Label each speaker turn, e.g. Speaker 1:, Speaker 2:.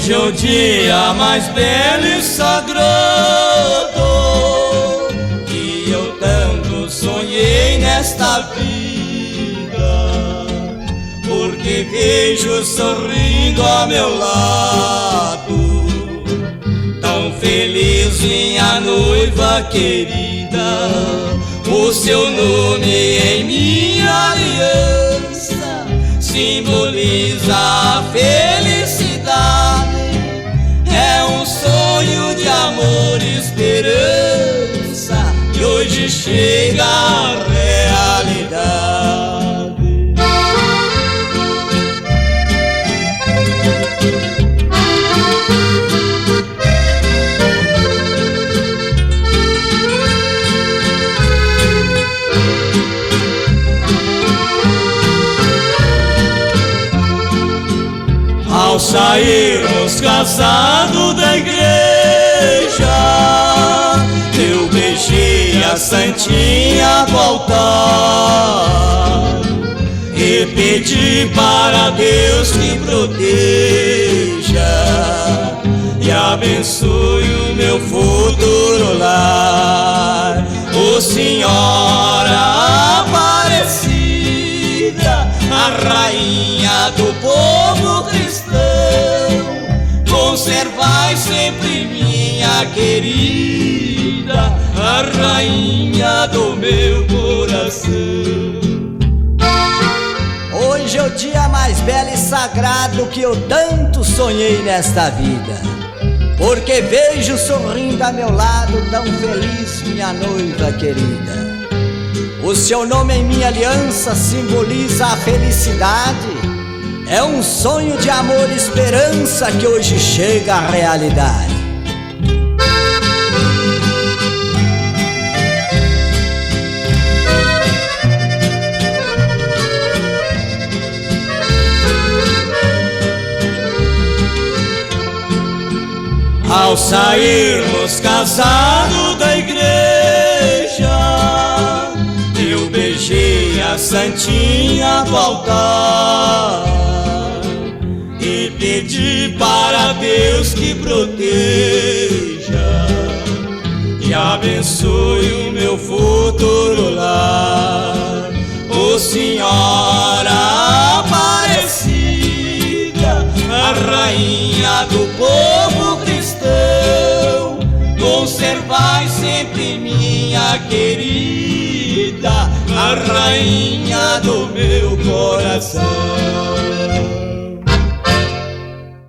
Speaker 1: Hoje é o dia mais belo e sagrado que eu tanto sonhei nesta vida, porque vejo sorrindo ao meu lado, tão feliz minha noiva querida. O seu nome em minha aliança simboliza a felicidade. É um sonho de amor e esperança que hoje chega à realidade. Ao sairmos casados da igreja, eu beijei a santinha do altar e pedi para Deus que proteja e abençoe o meu futuro lar. Ô Senhora Aparecida, a rainha do povo cristão, conservai sempre minha querida, a rainha do meu coração.
Speaker 2: Hoje é o dia mais belo e sagrado que eu tanto sonhei nesta vida, porque vejo sorrindo a meu lado tão feliz minha noiva querida. O seu nome em minha aliança simboliza a felicidade. É um sonho de amor e esperança que hoje chega à realidade.
Speaker 1: Ao sairmos casados da igreja, eu beijei a santinha do altar e pedi para Deus que proteja e abençoe o meu futuro lar. Ô Senhora Aparecida, a rainha do povo cristão, conservai sempre minha querida, a rainha do meu coração.